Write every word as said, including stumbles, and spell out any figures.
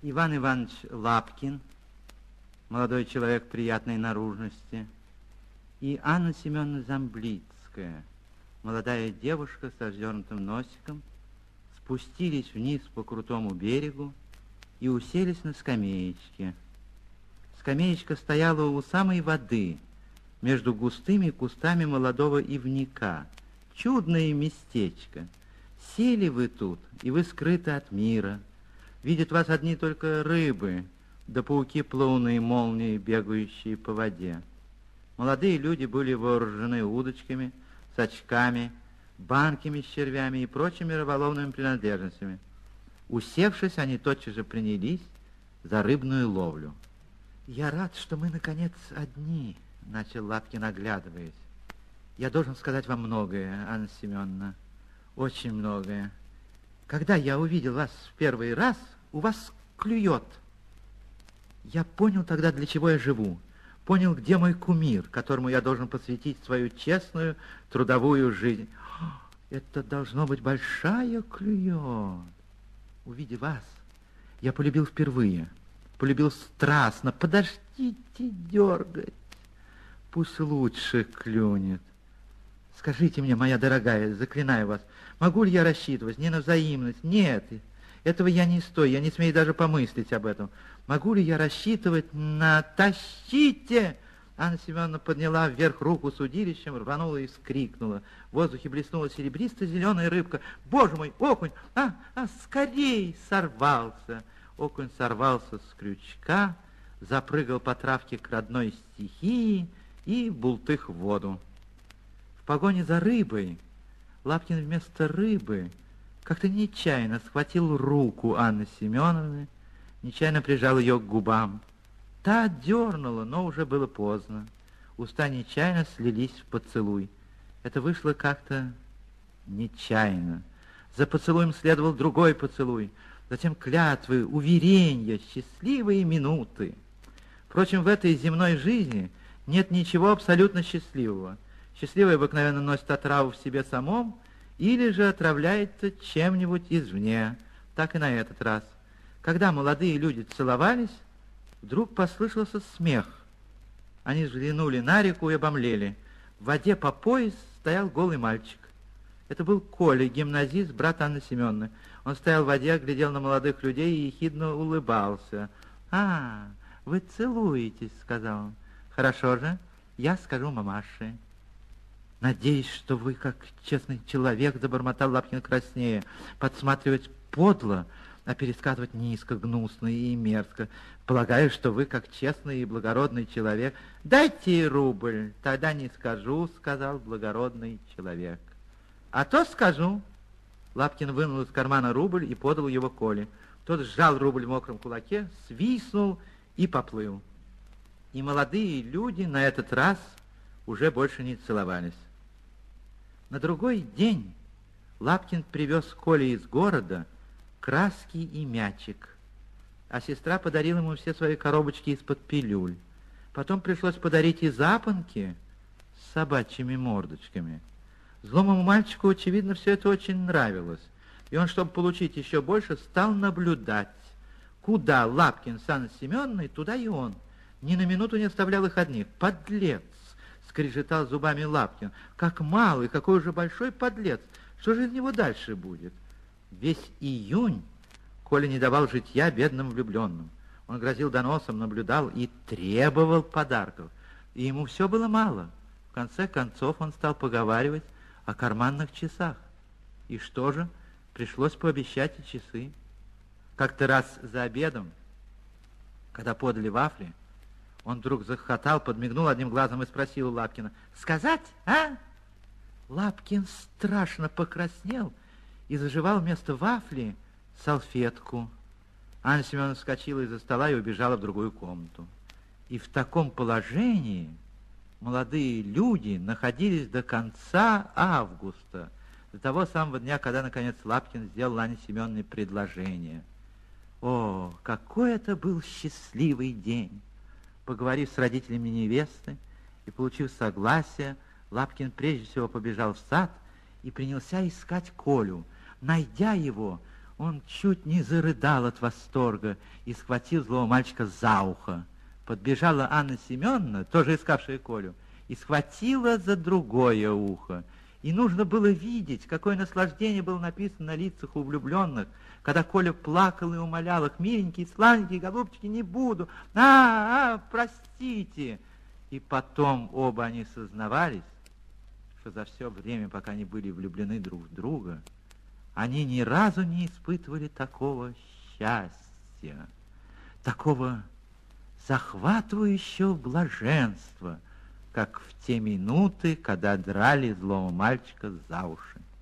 Иван Иванович Лапкин, молодой человек приятной наружности, и Анна Семеновна Замблицкая, молодая девушка с развернутым носиком, спустились вниз по крутому берегу и уселись на скамеечке. Скамеечка стояла у самой воды, между густыми кустами молодого ивника. Чудное местечко. Сели вы тут, и вы скрыты от мира. Видят вас одни только рыбы, да пауки плавные молнии, бегающие по воде. Молодые люди были вооружены удочками, сачками, банками с червями и прочими рыболовными принадлежностями. Усевшись, они тотчас же принялись за рыбную ловлю. «Я рад, что мы, наконец, одни», — начал Лапкин, оглядываясь. «Я должен сказать вам многое, Анна Семеновна, очень многое. Когда я увидел вас в первый раз, у вас клюет. Я понял тогда, для чего я живу. Понял, где мой кумир, которому я должен посвятить свою честную трудовую жизнь. Это должно быть большая клюет. Увидев вас, я полюбил впервые, полюбил страстно. Подождите дергать, пусть лучше клюнет. Скажите мне, моя дорогая, заклинаю вас, могу ли я рассчитывать не на взаимность? Нет, этого я не стою, я не смею даже помыслить об этом. Могу ли я рассчитывать на... Тащите! Анна Семеновна подняла вверх руку с удилищем, рванула и вскрикнула. В воздухе блеснула серебристо-зеленая рыбка. Боже мой, окунь! А, а, скорей! Сорвался! Окунь сорвался с крючка, запрыгал по травке к родной стихии и бултых в воду. В погоне за рыбой Лапкин вместо рыбы как-то нечаянно схватил руку Анны Семеновны, нечаянно прижал ее к губам. Та дернула, но уже было поздно. Уста нечаянно слились в поцелуй. Это вышло как-то нечаянно. За поцелуем следовал другой поцелуй, затем клятвы, уверения, счастливые минуты. Впрочем, в этой земной жизни нет ничего абсолютно счастливого. Счастливый обыкновенно носит отраву в себе самом или же отравляется чем-нибудь извне. Так и на этот раз. Когда молодые люди целовались, вдруг послышался смех. Они взглянули на реку и обомлели. В воде по пояс стоял голый мальчик. Это был Коля, гимназист, брат Анны Семеновны. Он стоял в воде, глядел на молодых людей и ехидно улыбался. «А, вы целуетесь», — сказал он. «Хорошо же, я скажу мамаше». «Надеюсь, что вы, как честный человек, — забормотал Лапкин краснея, — подсматривать подло, а пересказывать низко, гнусно и мерзко. Полагаю, что вы, как честный и благородный человек... Дайте рубль, тогда не скажу, — сказал благородный человек. А то скажу. Лапкин вынул из кармана рубль и подал его Коле. Тот сжал рубль в мокром кулаке, свистнул и поплыл. И молодые люди на этот раз уже больше не целовались. На другой день Лапкин привез Коле из города краски и мячик, а сестра подарила ему все свои коробочки из-под пилюль. Потом пришлось подарить и запонки с собачьими мордочками. Злому мальчику, очевидно, все это очень нравилось, и он, чтобы получить еще больше, стал наблюдать. Куда Лапкин с Анной Семеновной, туда и он. Ни на минуту не оставлял их одних. Подлец! Скрежетал зубами Лапкин. Как малый, какой уже большой подлец! Что же из него дальше будет? Весь июнь Коля не давал житья бедным влюбленным. Он грозил доносом, наблюдал и требовал подарков. И ему все было мало. В конце концов он стал поговаривать о карманных часах. И что же? Пришлось пообещать и часы. Как-то раз за обедом, когда подали вафли, он вдруг захохотал, подмигнул одним глазом и спросил у Лапкина: «Сказать, а?» Лапкин страшно покраснел и заживал вместо вафли салфетку. Анна Семеновна вскочила из-за стола и убежала в другую комнату. И в таком положении молодые люди находились до конца августа, до того самого дня, когда, наконец, Лапкин сделал Анне Семеновне предложение. О, какой это был счастливый день! Поговорив с родителями невесты и получив согласие, Лапкин прежде всего побежал в сад и принялся искать Колю. Найдя его, Он чуть не зарыдал от восторга и схватил злого мальчика за ухо. Подбежала Анна Семеновна, тоже искавшая Колю, и схватила за другое ухо. И нужно было видеть, какое наслаждение было написано на лицах у влюбленных, когда Коля плакал и умолял их: миленькие, сладенькие, голубчики, не буду, а, а, простите. И потом оба они сознавались, что за все время, пока они были влюблены друг в друга, они ни разу не испытывали такого счастья, такого захватывающего блаженства, как в те минуты, когда драли злого мальчика за уши.